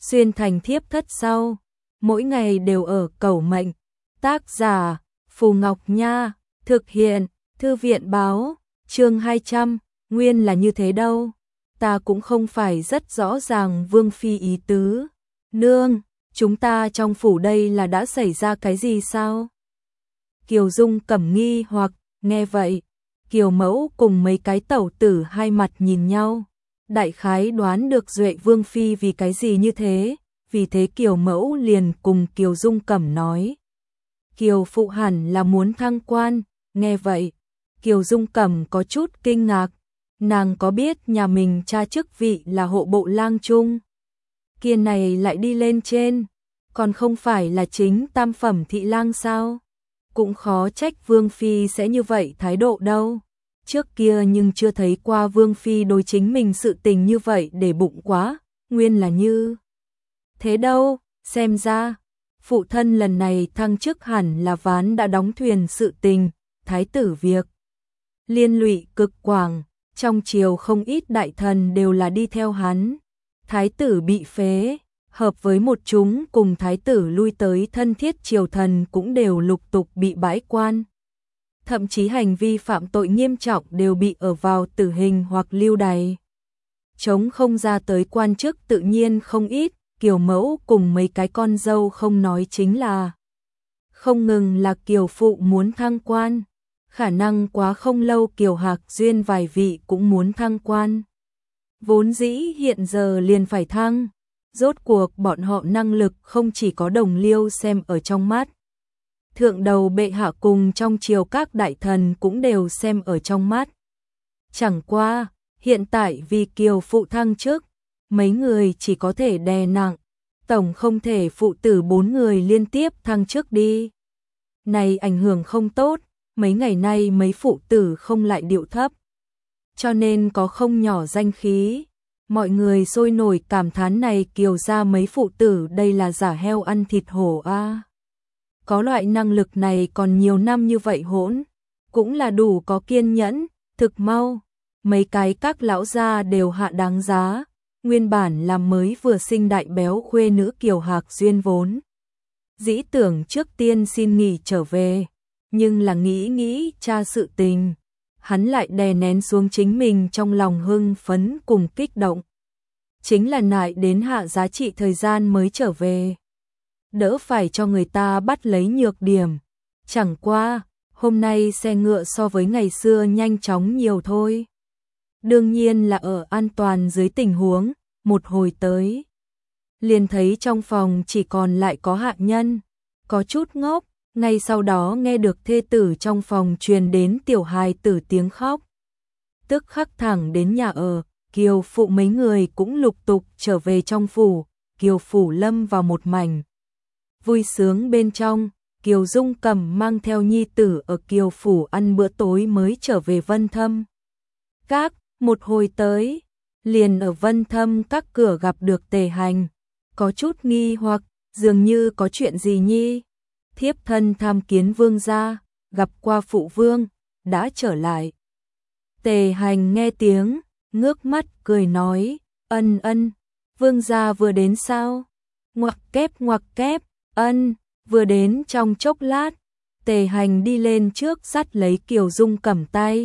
xuyên thành thiếp thất sau, mỗi ngày đều ở cầu mệnh. Tác giả Phù Ngọc Nha, thực hiện Thư viện báo, chương 200, nguyên là như thế đâu. Ta cũng không phải rất rõ ràng Vương Phi ý tứ. Nương, chúng ta trong phủ đây là đã xảy ra cái gì sao? Kiều Dung Cẩm nghi hoặc, nghe vậy, Kiều Mẫu cùng mấy cái tẩu tử hai mặt nhìn nhau. Đại khái đoán được Duệ Vương Phi vì cái gì như thế, vì thế Kiều Mẫu liền cùng Kiều Dung Cẩm nói. Kiều phụ hẳn là muốn thăng quan, nghe vậy, Kiều Dung Cẩm có chút kinh ngạc, nàng có biết nhà mình cha chức vị là hộ bộ lang trung. Kia này lại đi lên trên, còn không phải là chính tam phẩm thị lang sao? Cũng khó trách Vương Phi sẽ như vậy thái độ đâu. Trước kia nhưng chưa thấy qua Vương Phi đối chính mình sự tình như vậy để bụng quá, nguyên là như thế đâu, xem ra, phụ thân lần này thăng chức hẳn là ván đã đóng thuyền sự tình, thái tử việc. Liên lụy cực quảng, trong triều không ít đại thần đều là đi theo hắn. Thái tử bị phế, hợp với một chúng cùng thái tử lui tới thân thiết triều thần cũng đều lục tục bị bãi quan. Thậm chí hành vi phạm tội nghiêm trọng đều bị ở vào tử hình hoặc lưu đày. Chống không ra tới quan chức tự nhiên không ít, Kiều Mẫu cùng mấy cái con dâu không nói chính là. Không ngừng là Kiều phụ muốn thăng quan, khả năng quá không lâu Kiều Hạc Duyên vài vị cũng muốn thăng quan. Vốn dĩ hiện giờ liền phải thăng, rốt cuộc bọn họ năng lực không chỉ có đồng liêu xem ở trong mắt. Thượng đầu bệ hạ cùng trong triều các đại thần cũng đều xem ở trong mắt. Chẳng qua, hiện tại vì Kiều phụ thăng chức, mấy người chỉ có thể đè nặng, tổng không thể phụ tử 4 người liên tiếp thăng chức đi. Này ảnh hưởng không tốt, mấy ngày nay mấy phụ tử không lại điệu thấp, cho nên có không nhỏ danh khí. Mọi người sôi nổi cảm thán này Kiều ra mấy phụ tử đây là giả heo ăn thịt hổ a. Có loại năng lực này còn nhiều năm như vậy hỗn, cũng là đủ có kiên nhẫn, thực mau. Mấy cái các lão gia đều hạ đáng giá, nguyên bản là mới vừa sinh đại béo khuê nữ Kiều Hạc Duyên vốn. Dĩ tưởng trước tiên xin nghỉ trở về, nhưng là nghĩ cha sự tình. Hắn lại đè nén xuống chính mình trong lòng hưng phấn cùng kích động. Chính là nại đến hạ giá trị thời gian mới trở về. Đỡ phải cho người ta bắt lấy nhược điểm. Chẳng qua, hôm nay xe ngựa so với ngày xưa nhanh chóng nhiều thôi. Đương nhiên là ở an toàn dưới tình huống, một hồi tới. Liền thấy trong phòng chỉ còn lại có hạ nhân, có chút ngốc. Ngay sau đó nghe được thê tử trong phòng truyền đến tiểu hài tử tiếng khóc. Tức khắc thẳng đến nhà ở, Kiều phụ mấy người cũng lục tục trở về trong phủ, Kiều phủ lâm vào một mảnh vui sướng bên trong. Kiều Dung Cẩm mang theo nhi tử ở Kiều phủ ăn bữa tối mới trở về Vân Thâm Các, một hồi tới, liền ở Vân Thâm Các cửa gặp được Tề Hành, có chút nghi hoặc, dường như có chuyện gì nhi. Thiếp thân tham kiến vương gia, gặp qua phụ vương, đã trở lại. Tề Hành nghe tiếng, ngước mắt cười nói, ân, vương gia vừa đến sao? Ngoặc kép, ân, vừa đến trong chốc lát. Tề Hành đi lên trước dắt lấy Kiều Dung Cẩm tay,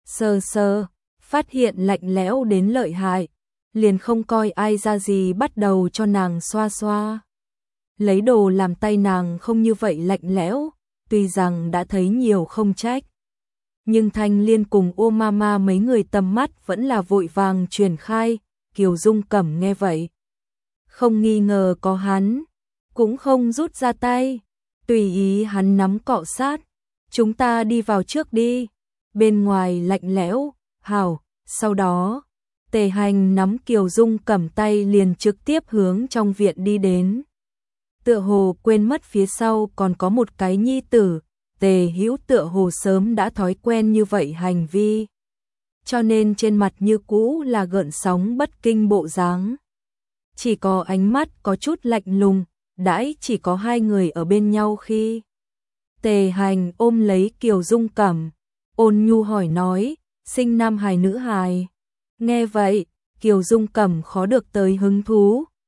sờ, phát hiện lạnh lẽo đến lợi hại, liền không coi ai ra gì bắt đầu cho nàng xoa. Lấy đồ làm tay nàng không như vậy lạnh lẽo, tuy rằng đã thấy nhiều không trách. Nhưng Thanh Liên cùng ô mama mấy người tầm mắt vẫn là vội vàng truyền khai, Kiều Dung Cẩm nghe vậy. Không nghi ngờ có hắn, cũng không rút ra tay, tùy ý hắn nắm cọ sát. Chúng ta đi vào trước đi, bên ngoài lạnh lẽo, hảo, sau đó, Tề Hành nắm Kiều Dung Cẩm tay liền trực tiếp hướng trong viện đi đến. Tựa hồ quên mất phía sau còn có một cái nhi tử, Tề Hữu tựa hồ sớm đã thói quen như vậy hành vi, cho nên trên mặt như cũ là gợn sóng bất kinh bộ dáng. Chỉ có ánh mắt có chút lạnh lùng, đãi chỉ có hai người ở bên nhau khi. Tề Hành ôm lấy Kiều Dung Cẩm, ôn nhu hỏi nói, sinh nam hài nữ hài. Nghe vậy, Kiều Dung Cẩm khó được tới hứng thú,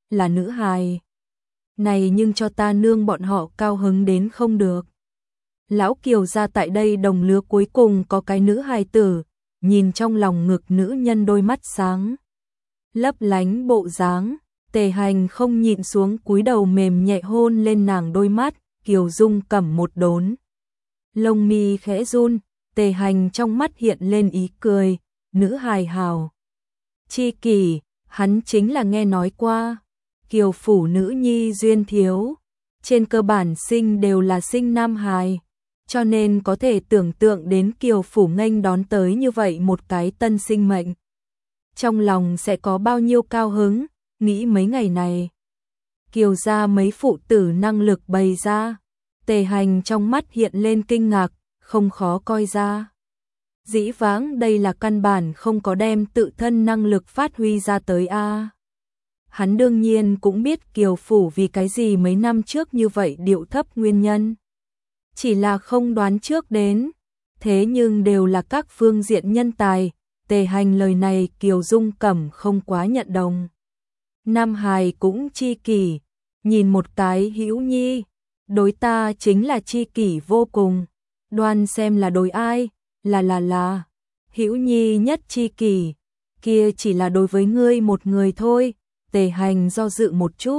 là nữ hài này nhưng cho ta nương bọn họ cao hứng đến không được. Lão Kiều gia tại đây đồng lứa cuối cùng có cái nữ hài tử, nhìn trong lòng ngực nữ nhân đôi mắt sáng lấp lánh bộ dáng, Tề Hành không nhịn xuống cúi đầu mềm nhẹ hôn lên nàng đôi mắt, Kiều Dung Cẩm một đốn. Lông mi khẽ run, Tề Hành trong mắt hiện lên ý cười, nữ hài hào. Chi kỷ, hắn chính là nghe nói qua, Kiều phủ nữ nhi duyên thiếu, trên cơ bản sinh đều là sinh nam hài, cho nên có thể tưởng tượng đến Kiều phủ nghênh đón tới như vậy một cái tân sinh mệnh. Trong lòng sẽ có bao nhiêu cao hứng, nghĩ mấy ngày này. Kiều gia mấy phụ tử năng lực bày ra, Tề Hành trong mắt hiện lên kinh ngạc, không khó coi ra. Dĩ vãng đây là căn bản không có đem tự thân năng lực phát huy ra tới a. Hắn đương nhiên cũng biết Kiều phủ vì cái gì mấy năm trước như vậy điệu thấp nguyên nhân. Chỉ là không đoán trước đến, thế nhưng đều là các phương diện nhân tài, Tề Hành lời này Kiều Dung Cẩm không quá nhận đồng. Nam hài cũng chi kỷ, nhìn một cái hữu nhi, đối ta chính là chi kỷ vô cùng, đoan xem là đối ai, là, hữu nhi nhất chi kỷ, kia chỉ là đối với ngươi một người thôi. Tề Hành do dự một chút,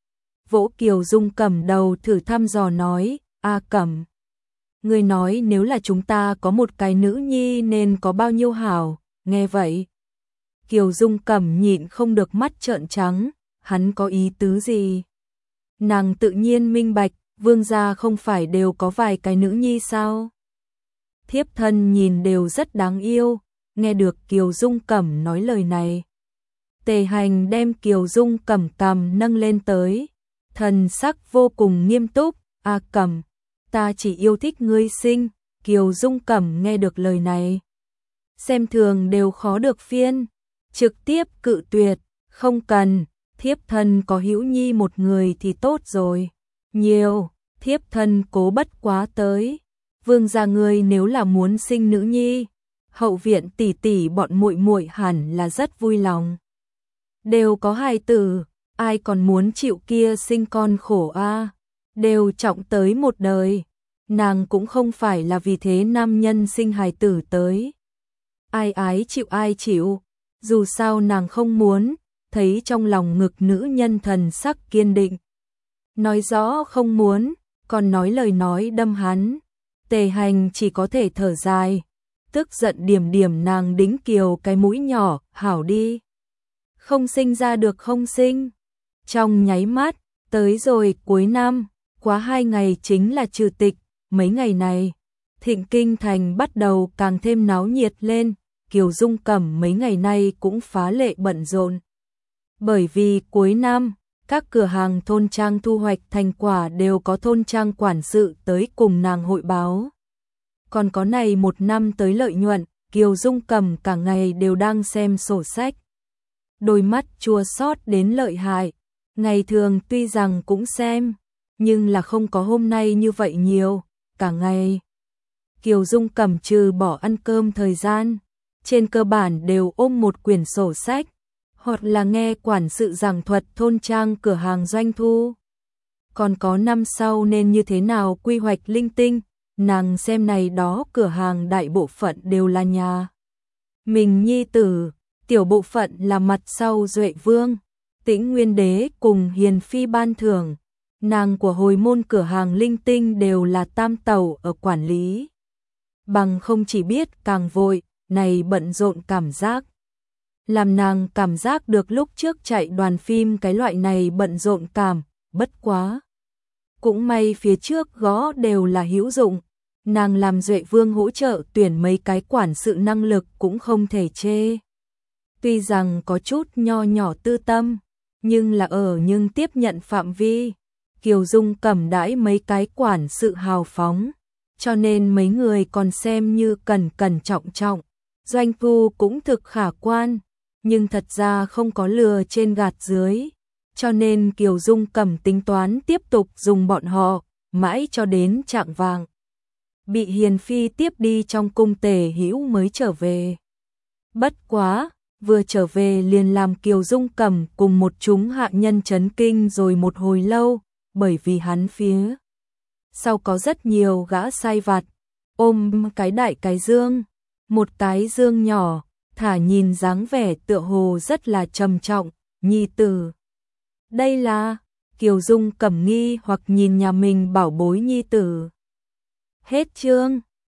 vỗ Kiều Dung Cẩm đầu thử thăm dò nói, a Cẩm, ngươi nói nếu là chúng ta có một cái nữ nhi nên có bao nhiêu hảo, nghe vậy. Kiều Dung Cẩm nhịn không được mắt trợn trắng, hắn có ý tứ gì? Nàng tự nhiên minh bạch, vương gia không phải đều có vài cái nữ nhi sao? Thiếp thân nhìn đều rất đáng yêu, nghe được Kiều Dung Cẩm nói lời này. Tề Hành đem Kiều Dung Cẩm cằm nâng lên tới, thần sắc vô cùng nghiêm túc, a Cẩm, ta chỉ yêu thích ngươi sinh. Kiều Dung Cẩm nghe được lời này, xem thường đều khó được phiên, trực tiếp cự tuyệt, không cần, thiếp thân có hữu nhi một người thì tốt rồi, nhiều, thiếp thân cố bất quá tới, vương gia ngươi nếu là muốn sinh nữ nhi, hậu viện tỷ tỷ bọn muội muội hẳn là rất vui lòng. Đều có hài tử, ai còn muốn chịu kia sinh con khổ a, đều trọng tới một đời, nàng cũng không phải là vì thế nam nhân sinh hài tử tới. Ai ái chịu ai chịu, dù sao nàng không muốn, thấy trong lòng ngực nữ nhân thần sắc kiên định. Nói rõ không muốn, còn nói lời nói đâm hắn, Tề Hành chỉ có thể thở dài, tức giận điểm điểm nàng đính Kiều cái mũi nhỏ, hảo đi. Không sinh ra được không sinh. Trong nháy mắt, tới rồi cuối năm, quá 2 ngày chính là trừ tịch, mấy ngày này, Thịnh Kinh Thành bắt đầu càng thêm náo nhiệt lên, Kiều Dung Cẩm mấy ngày nay cũng phá lệ bận rộn. Bởi vì cuối năm, các cửa hàng thôn trang thu hoạch thành quả đều có thôn trang quản sự tới cùng nàng hội báo. Còn có này một năm tới lợi nhuận, Kiều Dung Cẩm cả ngày đều đang xem sổ sách. Đôi mắt chua xót đến lợi hại, ngày thường tuy rằng cũng xem, nhưng là không có hôm nay như vậy nhiều, cả ngày. Kiều Dung Cẩm trừ bỏ ăn cơm thời gian, trên cơ bản đều ôm một quyển sổ sách, hoặc là nghe quản sự giảng thuật thôn trang cửa hàng doanh thu. Còn có năm sau nên như thế nào quy hoạch linh tinh, nàng xem này đó cửa hàng đại bộ phận đều là nhà mình nhi tử, tiểu bộ phận là mặt sau Duệ Vương, Tĩnh Nguyên Đế cùng Hiền Phi ban thưởng, nàng của hồi môn cửa hàng linh tinh đều là tam tẩu ở quản lý. Bằng không chỉ biết càng vội, này bận rộn cảm giác. Làm nàng cảm giác được lúc trước chạy đoàn phim cái loại này bận rộn cảm, bất quá. Cũng may phía trước gõ đều là hữu dụng, nàng làm Duệ Vương hỗ trợ tuyển mấy cái quản sự năng lực cũng không thể chê. Tuy rằng có chút nho nhỏ tư tâm, nhưng là nhưng tiếp nhận phạm vi, Kiều Dung Cẩm đãi mấy cái quản sự hào phóng, cho nên mấy người còn xem như cẩn cẩn trọng trọng, doanh thu cũng thực khả quan, nhưng thật ra không có lừa trên gạt dưới, cho nên Kiều Dung Cẩm tính toán tiếp tục dùng bọn họ, mãi cho đến chạng vạng. Bị Hiền Phi tiếp đi trong cung Tề Hữu mới trở về. Bất quá, vừa trở về liền làm Kiều Dung Cẩm cùng một chúng hạ nhân chấn kinh rồi một hồi lâu, bởi vì hắn phía sau có rất nhiều gã sai vặt, ôm cái đại cái dương, một cái dương nhỏ, thả nhìn dáng vẻ tựa hồ rất là trầm trọng, nhi tử. Đây là, Kiều Dung Cẩm nghi hoặc nhìn nhà mình bảo bối nhi tử. Hết chương.